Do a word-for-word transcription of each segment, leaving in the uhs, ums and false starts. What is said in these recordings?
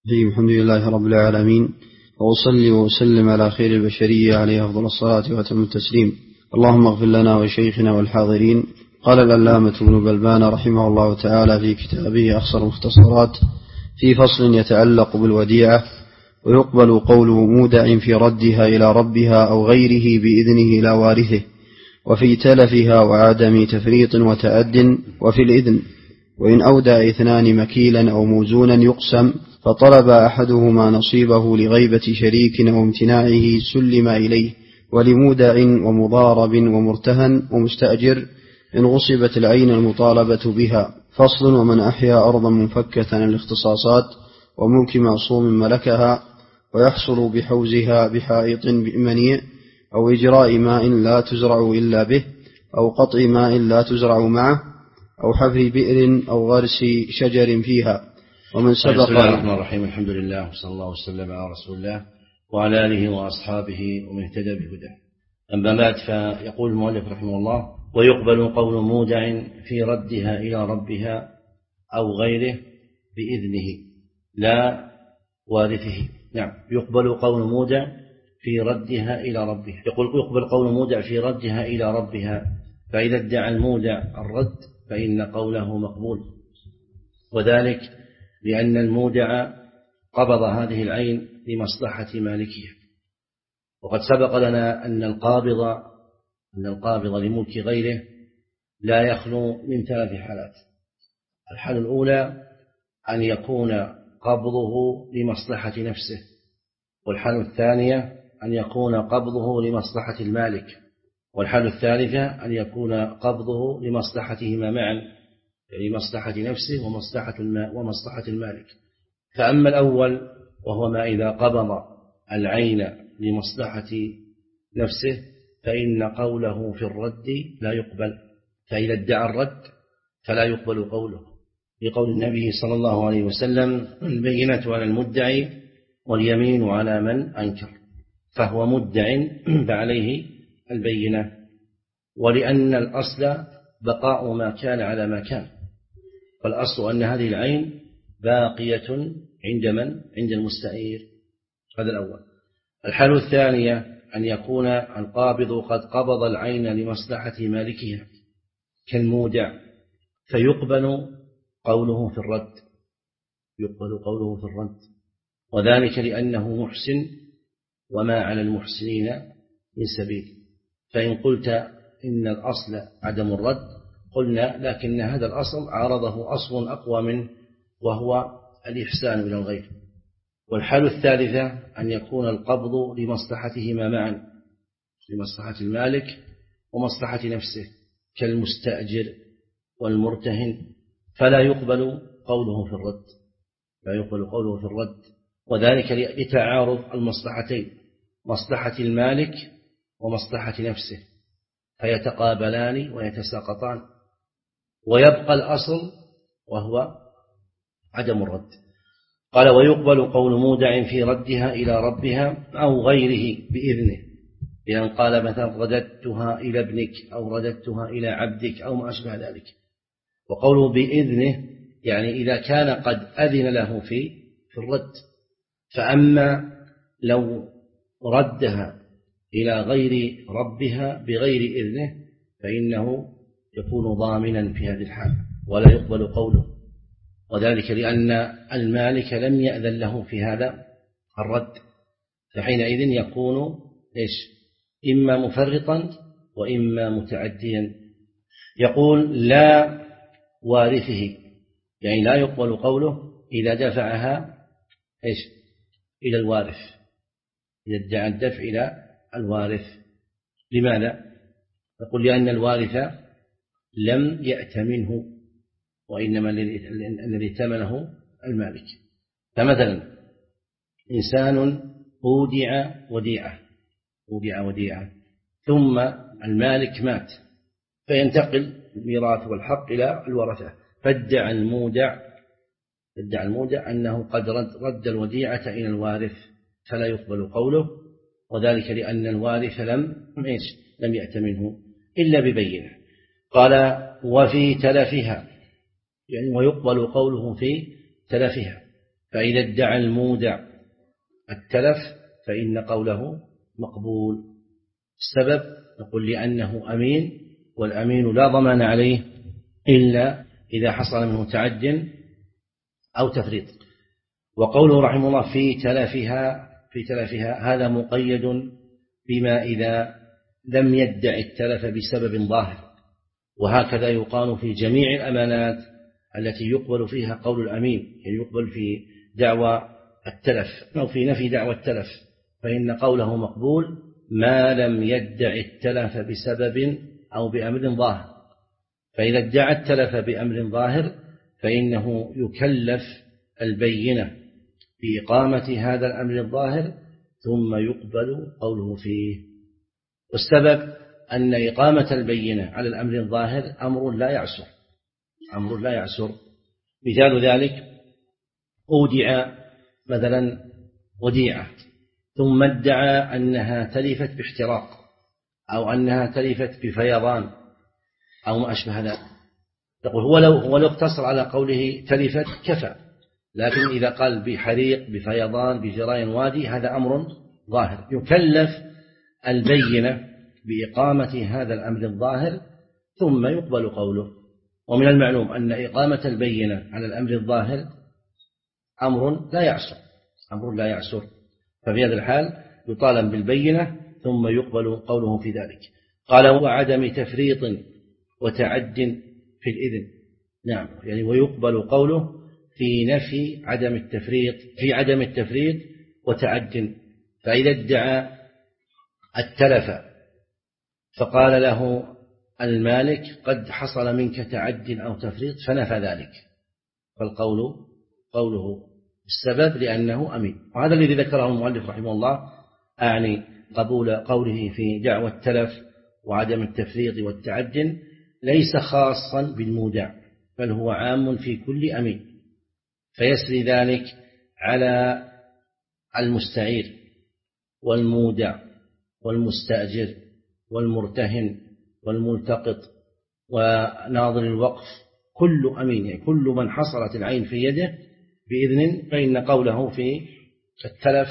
الحمد لله رب العالمين، وأصلي وأسلم على خير البشرية عليه أفضل الصلاة وأتم التسليم. اللهم اغفر لنا وشيخنا والحاضرين. قال العلامة ابن بلبان رحمه الله تعالى في كتابه أخصر المختصرات في فصل يتعلق بالوديعة: ويقبل قوله مودع في ردها إلى ربها أو غيره بإذنه إلى وارثه، وفي تلفها وعدم تفريط وتأد، وفي الإذن. وإن أودع اثنان مكيلا أو موزونا يقسم، فطلب أحدهما نصيبه لغيبة شريك أو امتناعه سلم إليه، ولمودع ومضارب ومرتهن ومستأجر إن غصبت العين المطالبة بها. فصل: ومن أحيا أرضا منفكة عن الاختصاصات وملك معصوم ملكها، ويحصل بحوزها بحائط منيع، أو إجراء ماء لا تزرع إلا به، أو قطع ماء لا تزرع معه، أو حفر بئر أو غرس شجر فيها. ومن سبق. بسم الله الرحمن الرحيم. الحمد لله وصلى الله وسلم على رسول الله وعلى آله وأصحابه ومن اهتدى بهداه. أما بعد، فيقول المؤلف رحمه الله: ويقبل قول مودع في ردها إلى ربها أو غيره بإذنه لا وارثه. نعم، يقبل قول مودع في ردها إلى ربها. يقول يقبل قول مودع في ردها إلى ربها، فإذا ادعى المودع الرد فإن قوله مقبول، وذلك لأن المودع قبض هذه العين لمصلحة مالكها. وقد سبق لنا أن القابض أن القابض لملك غيره لا يخلو من ثلاث حالات. الحالة الأولى أن يكون قبضه لمصلحة نفسه، والحالة الثانية أن يكون قبضه لمصلحة المالك، والحالة الثالثة أن يكون قبضه لمصلحتهما معا، يعني مصلحة نفسه ومصلحة ومصلحة المالك. فأما الأول وهو ما إذا قبض العين لمصلحة نفسه فإن قوله في الرد لا يقبل، فإذا ادعى الرد فلا يقبل قوله، لقول النبي صلى الله عليه وسلم: البينة على المدعي واليمين على من أنكر، فهو مدع فعليه البينة. ولأن الأصل بقاء ما كان على ما كان، فالأصل أن هذه العين باقية عند من؟ عند المستعير. هذا الأول. الحالة الثانية أن يكون القابض قد قبض العين لمصلحة مالكها كالمودع، فيقبل قوله في الرد يقبل قوله في الرد وذلك لأنه محسن، وما على المحسنين من سبيل. فإن قلت إن الأصل عدم الرد قلنا لكن هذا الأصل عارضه أصل أقوى منه وهو الإحسان إلى الغير. والحالة الثالثة أن يكون القبض لمصلحتهما معا، لمصلحة المالك ومصلحة نفسه كالمستأجر والمرتهن، فلا يقبل قوله في الرد لا يقبل قوله في الرد وذلك لتعارض المصلحتين، مصلحة المالك ومصلحة نفسه، فيتقابلان ويتساقطان، ويبقى الأصل وهو عدم الرد. قال: ويقبل قول مودع في ردها إلى ربها أو غيره بإذنه، لأن قال مثلا: رددتها إلى ابنك أو رددتها إلى عبدك أو ما أشبه ذلك. وقوله بإذنه يعني إذا كان قد أذن له في في الرد. فأما لو ردها إلى غير ربها بغير إذنه فإنه يكون ضامنا في هذه الحال ولا يقبل قوله، وذلك لأن المالك لم يأذن له في هذا الرد، فحينئذ يكون إيش؟ إما مفرطا وإما متعديا. يقول: لا وارثه، يعني لا يقبل قوله إذا دفعها إيش؟ إلى الوارث، إذا ادعى الدفع إلى الوارث. لماذا؟ يقول: لأن الوارث لم يأتمنه، وإنما الذي ائتمنه المالك. فمثلا إنسان أودع وديعة أودع وديعة ثم المالك مات، فينتقل الميراث والحق إلى الورثة، فادعى المودع ادعى المودع أنه قد رد, رد الوديعة إلى الوارث، فلا يقبل قوله، وذلك لأن الوارث لم إيش؟ لم يأتمنه إلا ببينة. قال: وفي تلفها، يعني ويقبل قوله في تلفها، فإذا ادعى المودع التلف فإن قوله مقبول. السبب نقول لأنه أمين، والأمين لا ضمان عليه إلا إذا حصل منه تعد أو تفريط. وقوله رحمه الله في تلفها في تلفها هذا مقيد بما إذا لم يدع التلف بسبب ظاهر، وهكذا يقال في جميع الأمانات التي يقبل فيها قول الأمين، يعني يقبل في دعوى التلف أو في نفي دعوى التلف، فإن قوله مقبول ما لم يدع التلف بسبب أو بأمر ظاهر. فإذا ادعى التلف بأمر ظاهر فإنه يكلف البينة بإقامة هذا الأمر الظاهر ثم يقبل قوله فيه. والسبب أن إقامة البينة على الأمر الظاهر أمر لا يعسر أمر لا يعسر مثال ذلك أودع مثلا وديعة ثم ادعى أنها تلفت باحتراق أو أنها تلفت بفيضان أو ما أشبه ذلك، تقول هو لو, هو لو اقتصر على قوله تلفت كفى، لكن إذا قال بحريق بفيضان بجرين وادي هذا أمر ظاهر، يكلف البينة بإقامة هذا الأمر الظاهر ثم يقبل قوله. ومن المعلوم أن إقامة البينة على الأمر الظاهر أمر لا يعسر أمر لا يعسر ففي هذا الحال يطالب بالبينة ثم يقبل قوله في ذلك. قال وعدم تفريط وتعد في الإذن، نعم يعني ويقبل قوله في نفي عدم التفريط في عدم التفريط وتعد. فإذا ادعى التلف فقال له المالك قد حصل منك تعد أو تفريط فنفى ذلك، فالقول قوله السبب لأنه أمين. وهذا الذي ذكره المؤلف رحمه الله أعني قبول قوله في دعوى التلف وعدم التفريط والتعد ليس خاصا بالمودع بل هو عام في كل أمين، فيسري ذلك على المستعير والمودع والمستأجر والمرتهن والملتقط وناظر الوقف، كل أمين يعني كل من حصلت العين في يده بإذن، فإن قوله في التلف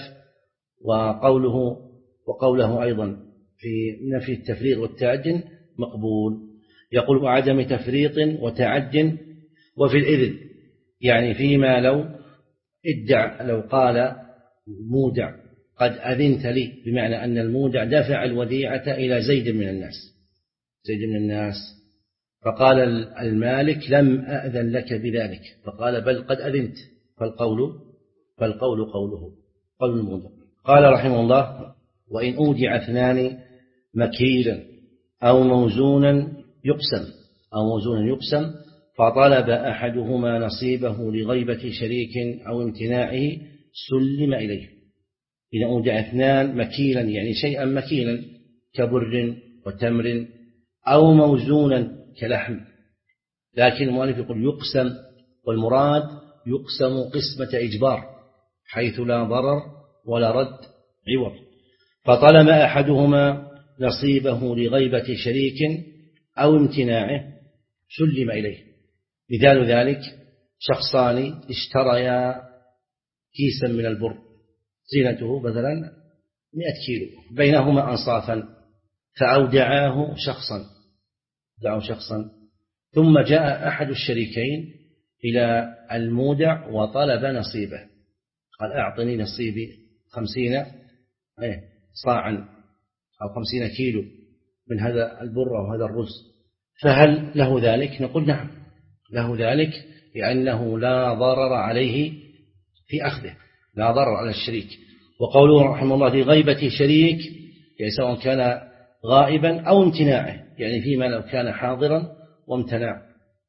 وقوله وقوله أيضا في نفي التفريط والتعد مقبول. يقول وعدم تفريط وتعد وفي الإذن يعني فيما لو ادعى لو قال مودع قد أذنت لي، بمعنى أن المودع دفع الوديعة إلى زيد من الناس زيد من الناس فقال المالك لم أأذن لك بذلك، فقال بل قد أذنت، فالقول فالقول قوله قول المودع. قال رحمه الله وإن أودع اثنان مكيلا أو موزونا يقسم أو موزونا يقسم فطلب أحدهما نصيبه لغيبة شريك أو امتناعه سلم إليه. إذا أودع اثنان مكيلا يعني شيئا مكيلا كبر وتمر أو موزونا كلحم، لكن المؤلف يقول يقسم، والمراد يقسم قسمة إجبار حيث لا ضرر ولا رد عوض. فطلب أحدهما نصيبه لغيبة شريك أو امتناعه سلم إليه. مثال ذلك شخصان اشتريا كيسا من البر زينته مثلا مئة كيلو بينهما أنصافا فأودعاه شخصا دعوا شخصا ثم جاء أحد الشريكين إلى المودع وطلب نصيبه، قال أعطني نصيبي خمسين صاعا أو خمسين كيلو من هذا البر أو هذا الرز، فهل له ذلك؟ نقول نعم له ذلك، لأنه لا ضرر عليه في أخذه، لا ضرر على الشريك. وقوله رحمه الله في غيبة شريك يعني سواء كان غائبا أو امتناعه، يعني فيما لو كان حاضرا وامتنع،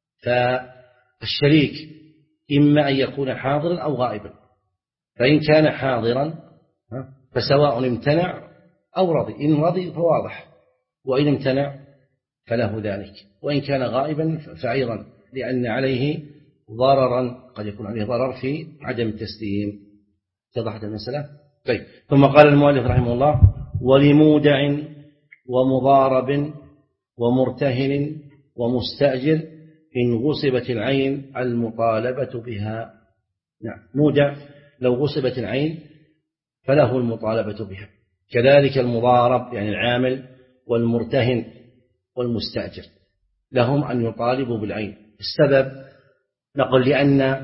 فالشريك إما أن يكون حاضرا أو غائبا، فإن كان حاضرا فسواء امتنع أو رضي، إن رضي فواضح، وإن امتنع فله ذلك، وإن كان غائبا فأيضا لأن عليه ضررا قد يكون عليه ضرر في عدم التسليم. اتضحت المسألة؟ طيب. ثم قال المؤلف رحمه الله ولمودع ومضارب ومرتهن ومستأجر إن غصبت العين المطالبة بها. نعم مودع لو غصبت العين فله المطالبة بها. كذلك المضارب يعني العامل والمرتهن والمستأجر لهم أن يطالبوا بالعين. السبب نقول لأن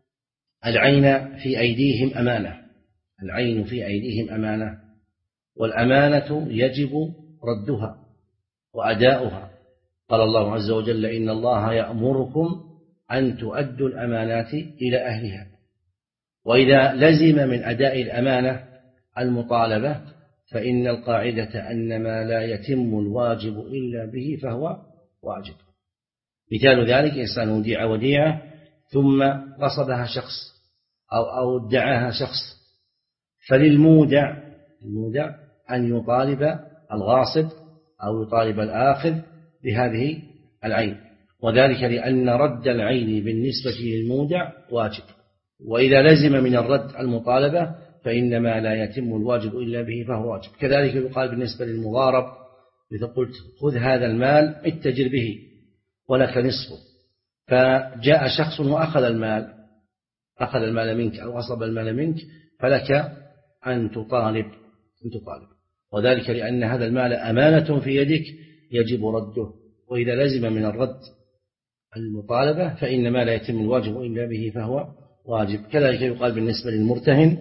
العين في أيديهم أمانة، العين في أيديهم أمانة، والأمانة يجب ردها وأداؤها. قال الله عز وجل إن الله يأمركم أن تؤدوا الأمانات إلى أهلها. وإذا لزم من أداء الأمانة المطالبة فإن القاعدة أن ما لا يتم الواجب إلا به فهو واجب. مثال ذلك إنسان وديع وديعة ثم غصبها شخص أو أو ادعاها شخص، فللمودع المودع أن يطالب الغاصب أو يطالب الآخذ بهذه العين، وذلك لأن رد العين بالنسبة للمودع واجب. وإذا لزم من الرد المطالبة فإنما لا يتم الواجب إلا به فهو واجب. كذلك يقال بالنسبة للمضارب إذا قلت خذ هذا المال اتجر به ولك نصفه، فجاء شخص وأخذ المال أخذ المال منك أو غصب المال منك، فلك أن تطالب أن تطالب وذلك لأن هذا المال أمانة في يدك يجب رده. وإذا لزم من الرد المطالبة فإنما لا يتم الواجب إلا به فهو واجب. كذلك يقال بالنسبة للمرتهن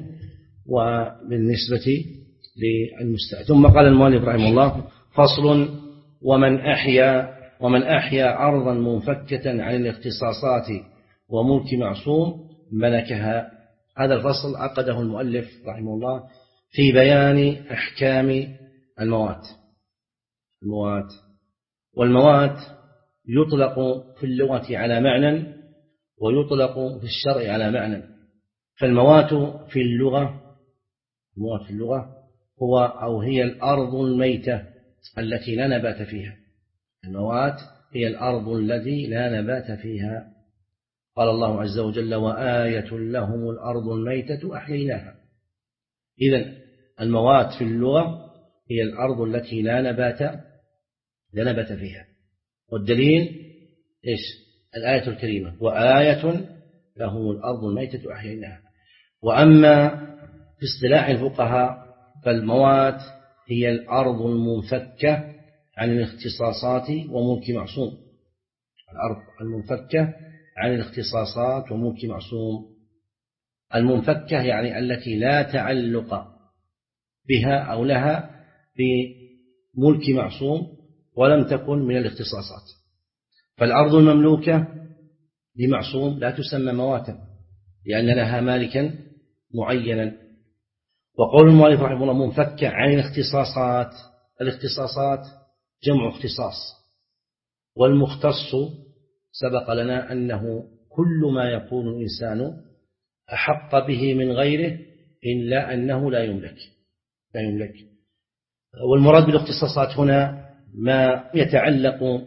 وبالنسبة للمستأجر. ثم قال المؤلف رحمه الله فصل ومن أحيا ومن أحيا أرضا منفكة عن الاختصاصات وملك معصوم ملكها. هذا الفصل عقده المؤلف رحمه الله في بيان أحكام الموات. الموات والموات يطلق في اللغة على معنى ويطلق في الشرع على معنى. فالموات في اللغة الموات في اللغة هو أو هي الأرض الميتة التي لا نبات فيها. الموات هي الأرض التي لا نبات فيها. قال الله عز وجل وآية لهم الأرض الميتة أحييناها. إذن الموات في اللغة هي الأرض التي لا نبات لا نبات فيها. والدليل إيش؟ الآية الكريمة وآية لهم الأرض الميتة أحييناها. وأما في اصطلاح الفقهاء فالموات هي الأرض المنفكة عن الاختصاصات وملك معصوم. الأرض المنفكة عن الاختصاصات وملك معصوم. المنفكة يعني التي لا تعلق بها أو لها بملك معصوم ولم تكن من الاختصاصات. فالأرض المملوكة لمعصوم لا تسمى مواتا لأن لها مالكا معينا. وقول المؤلف رحمه الله منفكة عن الاختصاصات. الاختصاصات جمع اختصاص، والمختص سبق لنا أنه كل ما يكون الإنسان أحق به من غيره إلا أنه لا يملك لا يملك. والمراد بالاختصاصات هنا ما يتعلق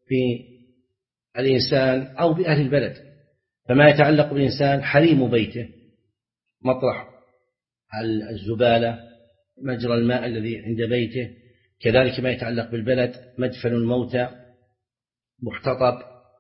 بالإنسان أو بأهل البلد. فما يتعلق بالإنسان حريم بيته، مطرح الزبالة، مجرى الماء الذي عند بيته. كذلك ما يتعلق بالبلد مدفن الموتى، محتطب،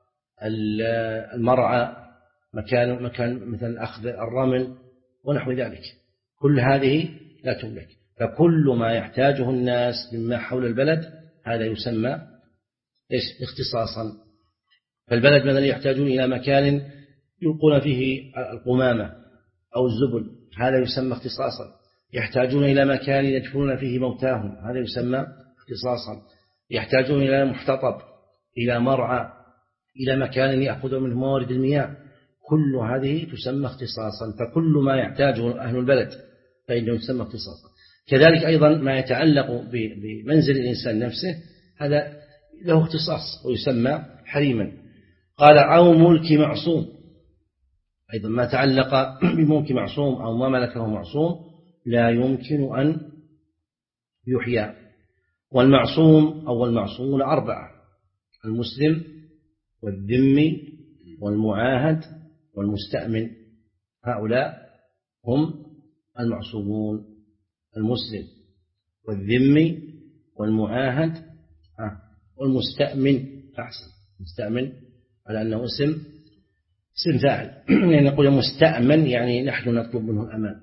المرعى، مكان مكان مثل أخذ الرمل ونحو ذلك. كل هذه لا تملك. فكل ما يحتاجه الناس مما حول البلد هذا يسمى إيش؟ اختصاصا. فالبلد مثلا يحتاجون إلى مكان يلقون فيه القمامة أو الزبل، هذا يسمى اختصاصا. يحتاجون إلى مكان يدفنون فيه موتاهم، هذا يسمى اختصاصا. يحتاجون إلى محتطب، إلى مرعى، إلى مكان يأخذ منه موارد المياه، كل هذه تسمى اختصاصا. فكل ما يحتاجه أهل البلد فإنه يسمى اختصاصا. كذلك أيضا ما يتعلق بمنزل الإنسان نفسه هذا له اختصاص ويسمى حريما. قال أو ملك معصوم. أيضا ما تعلق بملك معصوم أو ما ملكه معصوم لا يمكن أن يحيى. والمعصوم أو المعصومون أربعة: المسلم والذمي والمعاهد والمستأمن. هؤلاء هم المعصومون: المسلم والذمي والمعاهد والمستأمن. أحسن، مستأمن على أنه اسم اسم فاعل، يعني نقول مستأمن يعني نحن نطلب منه الأمان،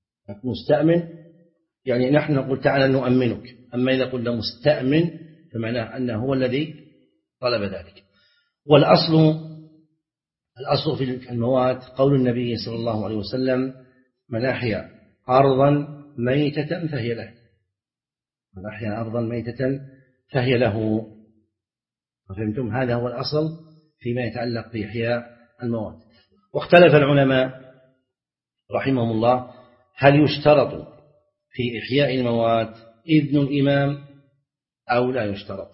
مستأمن يعني نحن نقول تعالى نؤمنك. أما إذا قلنا مستأمن فمعناه أنه هو الذي طلب ذلك. والأصل الأصل في الموات قول النبي صلى الله عليه وسلم: من أحيا أرضا ميتة فهي له، من أحيا أرضا ميتة فهي له. فهمتم؟ هذا هو الأصل فيما يتعلق بإحياء الموات. واختلف العلماء رحمهم الله هل يشترط في إحياء الموات إذن الإمام أو لا يشترط،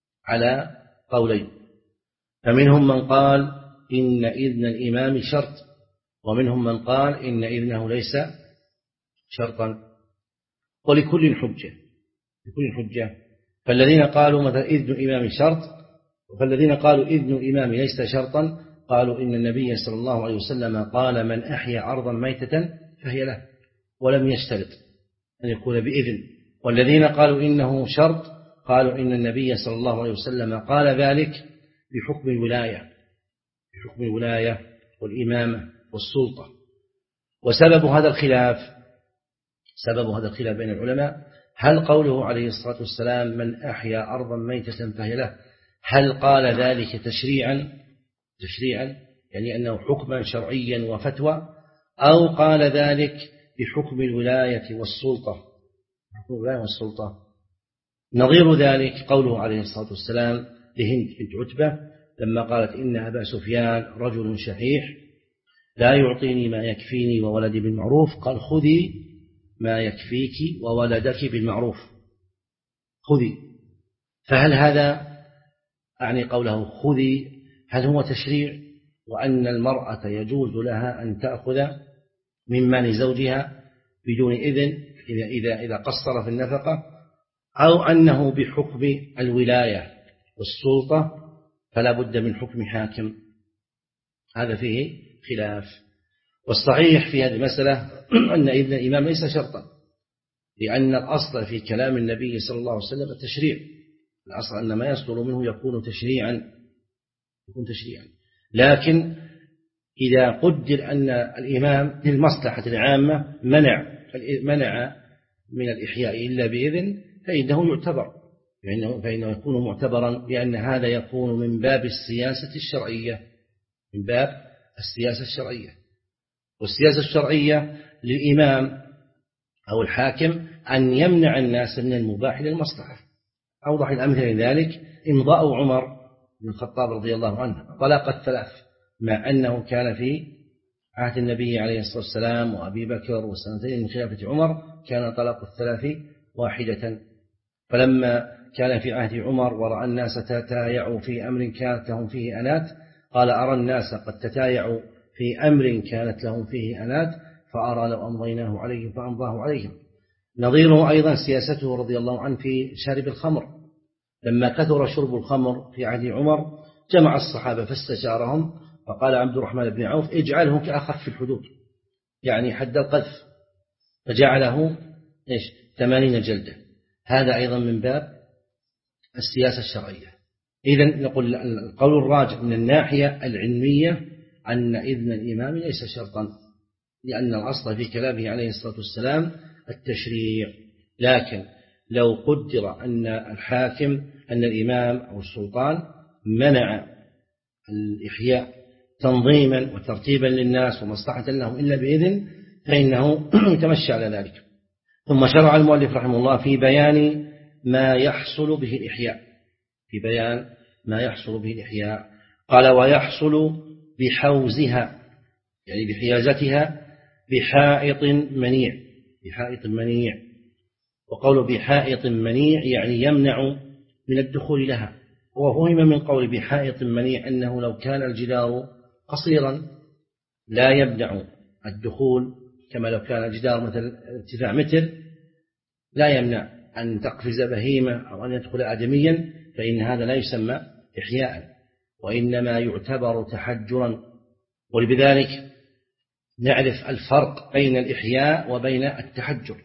على قولين. فمنهم من قال إن إذن الإمام شرط، ومنهم من قال إن إذنه ليس شرطا، ولكل حجة، لكل حجة. فالذين قالوا مثلا إذن الإمام شرط، فالذين قالوا إذن الإمام ليس شرطا قالوا إن النبي صلى الله عليه وسلم قال: من أحيا أرضا ميتة فهي له، ولم يشترط أن يكون بإذن. والذين قالوا إنه شرط قالوا إن النبي صلى الله عليه وسلم قال ذلك بحكم الولاية، بحكم الولاية والإمامة والسلطة. وسبب هذا الخلاف سبب هذا الخلاف بين العلماء هل قوله عليه الصلاة والسلام: من أحيا أرضا ميتة فهي له، هل قال ذلك تشريعا تشريعا يعني أنه حكما شرعيا وفتوى، أو قال ذلك بحكم الولاية والسلطة، حكم الولاية والسلطة. نظير ذلك قوله عليه الصلاة والسلام لهند بنت عتبة لما قالت: إن أبا سفيان رجل شحيح لا يعطيني ما يكفيني وولدي بالمعروف، قال: خذي ما يكفيك وولدك بالمعروف، خذي. فهل هذا أعني قوله خذي هل هو تشريع، وأن المرأة يجوز لها أن تأخذ من مال زوجها بدون إذن إذا, إذا, إذا قصر في النفقة، أو أنه بحكم الولاية والسلطة فلا بد من حكم حاكم؟ هذا فيه خلاف. والصحيح في هذه المسألة أن إذن الإمام ليس شرطا، لأن الأصل في كلام النبي صلى الله عليه وسلم التشريع، الأصل أن ما يصدر منه يكون تشريعا يكون تشريعا لكن إذا قدر أن الإمام للمصلحة العامة منع منع من الإحياء إلا بإذن فإنه يعتبر، فإنه, فإنه يكون معتبرا، لأن هذا يكون من باب السياسة الشرعية، من باب السياسة الشرعية. والسياسة الشرعية للإمام أو الحاكم أن يمنع الناس من المباح للمصلحة. أوضح الأمثلة لذلك إمضاء عمر بن الخطاب رضي الله عنه طلاق الثلاث، مع أنه كان في عهد النبي عليه الصلاة والسلام وأبي بكر والسنتين من خلافة عمر كان طلاق الثلاث واحدة. فلما كان في عهد عمر ورأى الناس تتايعوا في أمر كانت لهم فيه أنات، قال: أرى الناس قد تتايعوا في أمر كانت لهم فيه أنات فأرى لو أمضيناه عليهم فأمضاه عليهم. نظيره أيضا سياسته رضي الله عنه في شارب الخمر، لما كثر شرب الخمر في عهد عمر جمع الصحابة فاستشارهم فقال عبد الرحمن بن عوف: اجعله كأخف الحدود، يعني حد القذف، فجعله إيش ثمانين جلدة. هذا أيضا من باب السياسة الشرعية. إذن نقول القول الراجح من الناحية العلمية أن إذن الإمام ليس شرطا، لأن الأصل في كلامه عليه الصلاة والسلام التشريع. لكن لو قدر أن الحاكم أن الإمام أو السلطان منع الإحياء تنظيما وترتيبا للناس ومصلحة لهم إلا بإذن فإنه يتمشى على ذلك. ثم شرع المؤلف رحمه الله في بيان ما يحصل به الإحياء، في بيان ما يحصل به الإحياء قال: ويحصل بحوزها يعني بحيازتها بحائط منيع، بحائط منيع. وقول بحائط منيع يعني يمنع من الدخول لها. وفهم من قول بحائط منيع أنه لو كان الجدار قصيرا لا يمنع الدخول، كما لو كان الجدار مثل ارتفاع متر لا يمنع أن تقفز بهيمة أو أن يدخل آدميا، فإن هذا لا يسمى إحياء وإنما يعتبر تحجرا. ولذلك نعرف الفرق بين الإحياء وبين التحجر.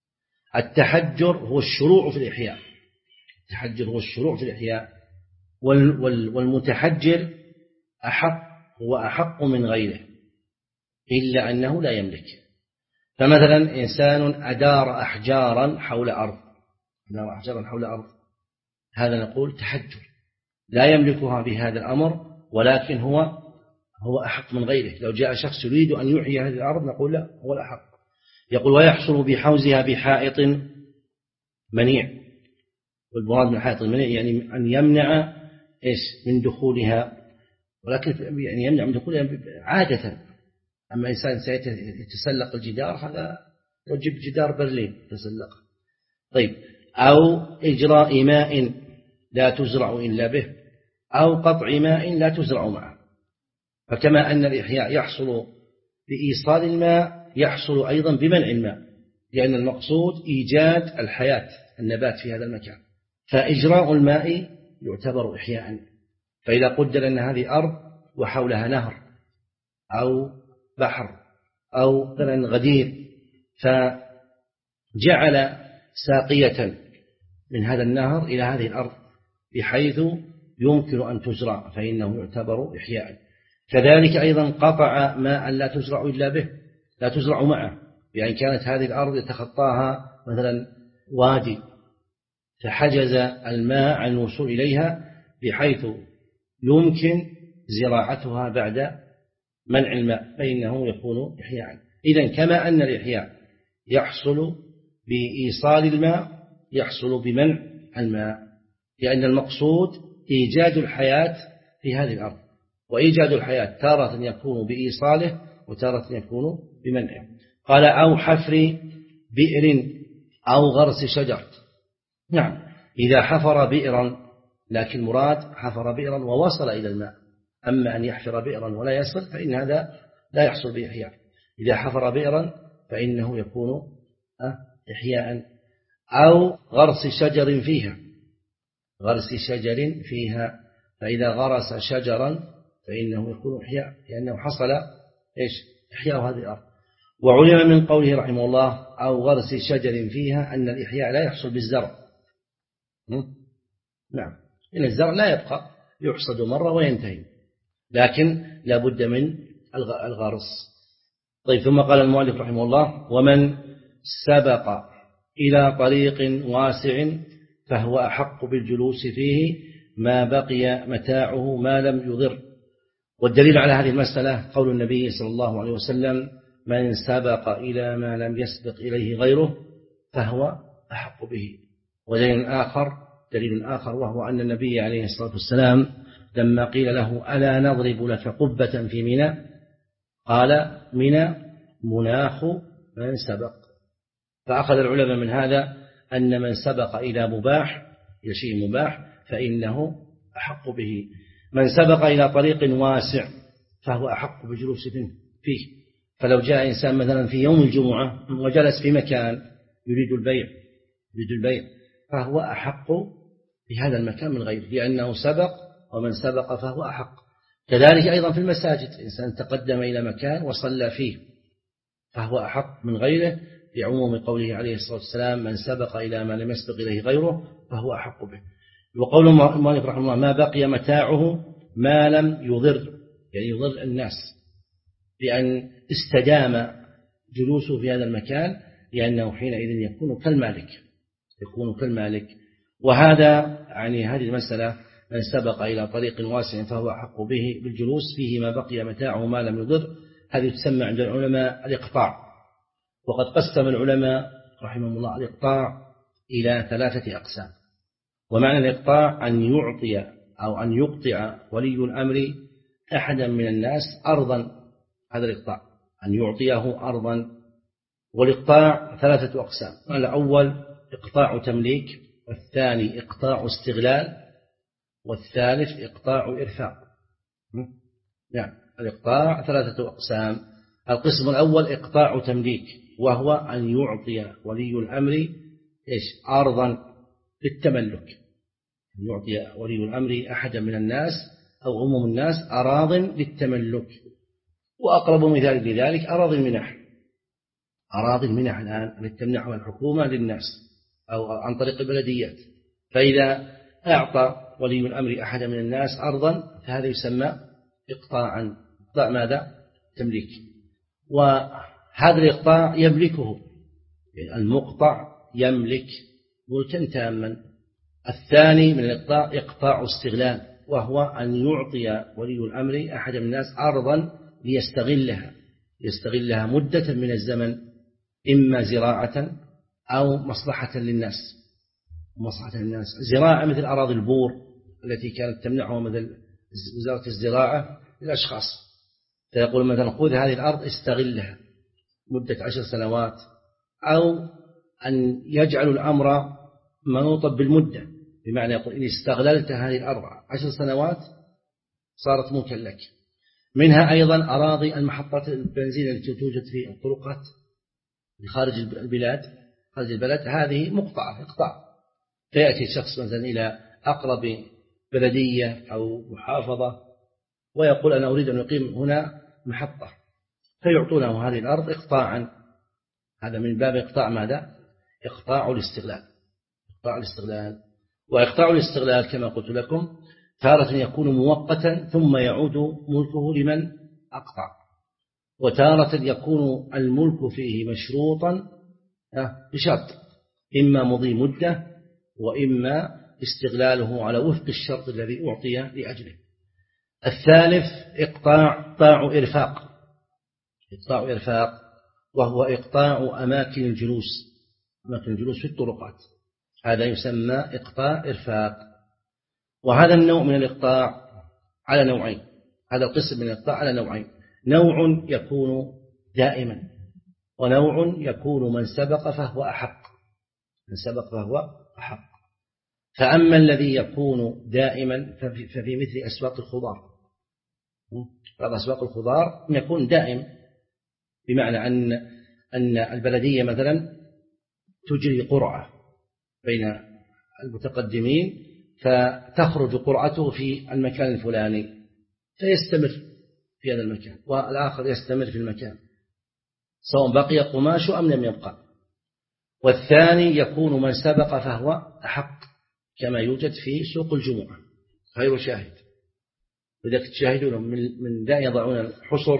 التحجر هو الشروع في الإحياء، التحجر هو الشروع في الإحياء، والمتحجر أحق هو أحق من غيره إلا أنه لا يملك. فمثلا إنسان أدار أحجارا حول أرض أدار أحجارا حول أرض هذا نقول تحجر، لا يملكها بهذا الأمر، ولكن هو هو أحق من غيره. لو جاء شخص يريد أن يحيي هذه الأرض نقول لا، هو الأحق. يقول ويحصل بحوزها بحائط منيع، والمراد من حائط المنيع يعني أن يمنع إيش من دخولها، ولكن يعني يمنع من دخولها عادة. أما إنسان سيتسلق الجدار هذا يجب جدار برلين تسلق. طيب، أو إجراء ماء لا تزرع إلا به، أو قطع ماء لا تزرع معه. فكما أن الإحياء يحصل بإيصال الماء يحصل أيضا بمنع الماء، لأن المقصود إيجاد الحياة النبات في هذا المكان. فإجراء الماء يعتبر إحياء. فإذا قدر أن هذه أرض وحولها نهر أو بحر أو مثلا غدير، فجعل ساقية من هذا النهر إلى هذه الأرض بحيث يمكن أن تزرع، فإنه يعتبر إحياء. كذلك أيضا قطع ماء لا تزرع إلا به، لا تزرع معه، يعني كانت هذه الأرض يتخطاها مثلا وادي فحجز الماء عن الوصول إليها بحيث يمكن زراعتها بعد منع الماء، فإنه يكون إحياء. إذن كما أن الإحياء يحصل بإيصال الماء يحصل بمنع الماء، لأن المقصود إيجاد الحياة في هذه الأرض، وإيجاد الحياة تارة يكون بإيصاله وتارة يكون بمنعه. قال أو حفر بئر أو غرس شجر. نعم، إذا حفر بئرا، لكن مراد حفر بئرا ووصل إلى الماء، أما أن يحفر بئرا ولا يصل فإن هذا لا يحصل بإحياء. إذا حفر بئرا فإنه يكون إحياء. أو غرس شجر فيها، غرس شجر فيها، فإذا غرس شجرا فإنه يكون إحياء، لأنه حصل إيش إحياء هذه الأرض. وعلم من قوله رحمه الله أو غرس شجر فيها أن الإحياء لا يحصل بالزرع. نعم، إن الزرع لا يبقى، يحصد مرة وينتهي، لكن لا بد من الغرس. طيب، ثم قال المؤلف رحمه الله ومن سبق إلى طريق واسع فهو أحق بالجلوس فيه ما بقي متاعه ما لم يضر. والدليل على هذه المسألة قول النبي صلى الله عليه وسلم من سبق إلى ما لم يسبق إليه غيره فهو أحق به. ودليل آخر دليل آخر وهو أن النبي عليه الصلاة والسلام لما قيل له ألا نضرب لك قبة في منى قال منى مناخ من سبق. فأخذ العلماء من هذا أن من سبق إلى مباح إلى شيء مباح فإنه أحق به. من سبق إلى طريق واسع فهو أحق بجلوس فيه. فلو جاء إنسان مثلا في يوم الجمعة وجلس في مكان يريد البيع يريد البيع فهو أحق بهذا المكان من غيره، لأنه سبق، ومن سبق فهو أحق. كذلك أيضا في المساجد، إنسان تقدم إلى مكان وصلى فيه فهو أحق من غيره، لعموم قوله عليه الصلاة والسلام من سبق إلى ما لم يسبق إليه غيره فهو أحق به. وقول المؤلف رحمه الله ما بقي متاعه ما لم يضر، يعني يضر الناس، بأن استدام جلوسه في هذا المكان، لأنه حينئذ يكون كالمالك يكون كالمالك. وهذا يعني هذه المسألة من سبق إلى طريق واسع فهو أحق به بالجلوس فيه ما بقي متاعه ما لم يضر. هذه تسمى عند العلماء الإقطاع. وقد قسم العلماء رحمهم الله الإقطاع إلى ثلاثة أقسام. ومعنى الإقطاع أن يعطي أو أن يقطع ولي الأمر أحدا من الناس أرضا، هذا الإقطاع أن يعطيه أرضا. والإقطاع ثلاثة أقسام: الأول إقطاع تمليك، والثاني إقطاع استغلال، والثالث إقطاع إرثاء. نعم، الإقطاع ثلاثة أقسام. القسم الأول إقطاع تمليك، وهو أن يعطي ولي الأمر إيش أرضا للتملك، أن يعطي ولي الأمر أحدا من الناس أو عموم الناس أراض للتملك. وأقرب مثال لذلك أراضي المنح، أراضي المنح الآن التي تمنحها الحكومة للناس أو عن طريق البلديات. فإذا أعطى ولي الأمر أحدا من الناس أرضا فهذا يسمى إقطاعا إقطاع ماذا؟ تمليك. وهذا الإقطاع يملكه، المقطع يملك ملكا تاما. الثاني من الإقطاع إقطاع استغلال، وهو أن يعطي ولي الأمر أحد من الناس أرضا ليستغلها يستغلها مدة من الزمن، إما زراعة أو مصلحة للناس مصلحة للناس زراعة مثل أراضي البور التي كانت تمنعها مثل وزارة الزراعة للأشخاص، فيقول مثلا خذ هذه الأرض استغلها مدة عشر سنوات، أو أن يجعل الأمر منوطا بالمدة، بمعنى يقول إن استغللت هذه الأرض عشر سنوات صارت ملكا لك. منها أيضا أراضي المحطات البنزين التي توجد في الطرقات خارج البلاد خارج البلد، هذه مقطعة إقطاع، فيأتي شخص مثلا إلى أقرب بلدية أو محافظة ويقول أنا أريد أن أقيم هنا محطة، فيعطونه هذه الأرض إقطاعا. هذا من باب إقطاع ماذا؟ إقطاع الاستغلال إقطاع الاستغلال وإقطاع الاستغلال كما قلت لكم تارة يكون مؤقتا ثم يعود ملكه لمن أقطع، وتارة يكون الملك فيه مشروطا بشرط، إما مضي مدة وإما استغلاله على وفق الشرط الذي أعطي لأجله. الثالث إقطاع إقطاع إرفاق إقطاع إرفاق وهو إقطاع أماكن الجلوس أماكن الجلوس في الطرقات، هذا يسمى إقطاع إرفاق. وهذا النوع من الإقطاع على نوعين هذا القسم من الإقطاع على نوعين نوع يكون دائما، ونوع يكون من سبق فهو أحق من سبق فهو أحق. فأما الذي يكون دائما ففي مثل أسواق الخضار، بعض أسواق الخضار يكون دائم، بمعنى أن أن البلدية مثلا تجري قرعة بين المتقدمين فتخرج قرعته في المكان الفلاني فيستمر في هذا المكان والآخر يستمر في المكان سواء بقي قماش أم لم يبقى. والثاني يكون من سبق فهو أحق، كما يوجد في سوق الجمعة غير شاهد، إذا تشاهدون من لا يضعون الحصر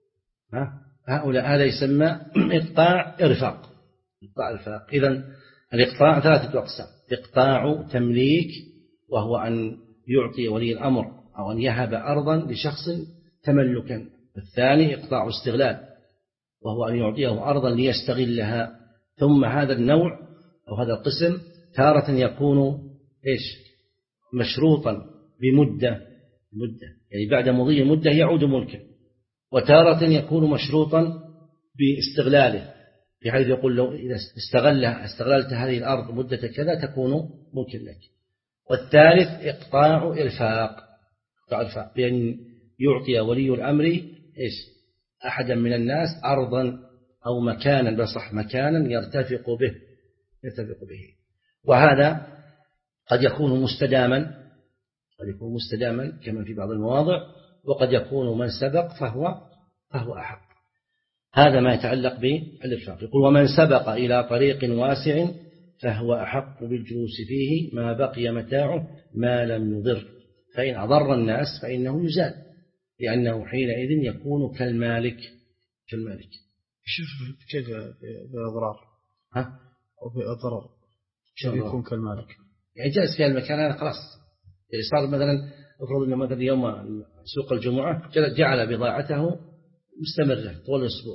هؤلاء، هذا يسمى إقطاع إرفاق إقطاع إرفاق. إذن الإقطاع ثلاثة أقسام: إقطاع تمليك وهو أن يعطي ولي الأمر أو أن يهب أرضا لشخص تملكا. الثاني إقطاع استغلال وهو أن يعطيه أرضا ليستغلها. ثم هذا النوع أو هذا القسم تارة يكون إيش مشروطا بمدة مدة يعني بعد مضي مدة يعود ملكا، وتارة يكون مشروطا باستغلاله بحيث يقول لو إذا استغلها استغللت هذه الأرض مدة كذا تكون ملكا لك. والثالث إقطاع إرفاق إقطاع إرفاق بأن يعطي ولي الأمر إيش أحدا من الناس أرضا أو مكانا بصح مكانا يرتفق به يرتفق به وهذا قد يكون مستداما قد يكون مستداما كما في بعض المواضع، وقد يكون من سبق فهو فهو أحق. هذا ما يتعلق بالإرفاق. يقول ومن سبق إلى طريق واسع فهو أحق بالجلوس فيه ما بقي متاعه ما لم يضر، فإن أضر الناس فإنه يزال، لأنه حينئذ يكون كالمالك كالمالك. شوف كيف بأضرار ها أو بأضرار كيف يكون كالمالك؟ يعني جالس في المكان هذا خلاص، يعني صار مثلا افرض انه مثلا يوم سوق الجمعة جعل بضاعته مستمرة طول الأسبوع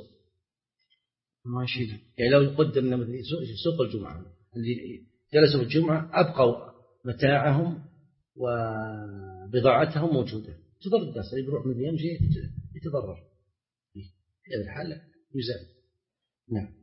ما يشيل، يعني لو قدر انه مثلا سوق الجمعة اللي جلسوا في الجمعة أبقوا متاعهم وبضاعتهم موجودة، تضر الناس اللي بيروح من يمشي يتضرر في هذه الحالة يزال. نعم.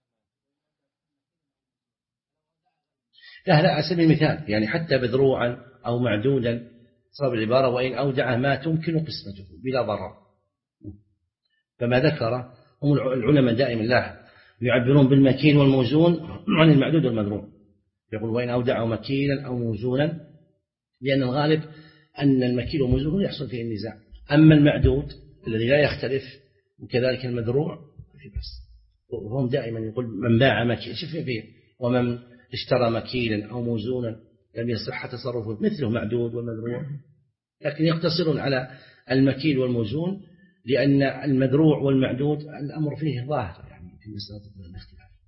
لا لا على سبيل المثال يعني حتى بذروعا أو معدودا صار العبارة وإن أودع ما تمكن قسمته بلا ضرر. فما ذكر هم العلماء دائما لا يعبرون بالمكين والموزون عن المعدود والمذروع، يقول وإن أودع مكينا أو موزونا، لأن الغالب أن المكين والموزون يحصل فيه النزاع، أما المعدود الذي لا يختلف وكذلك المذروع في بس. وهم دائما يقول من باع مكين شوف فيه ومن اشترى مكيلا أو موزونا لم يصح تصرفه مثله معدود والمذروع، لكن يقتصرون على المكيل والموزون لأن المذروع والمعدود الأمر فيه ظاهر يعني في مسألة الاختلاف.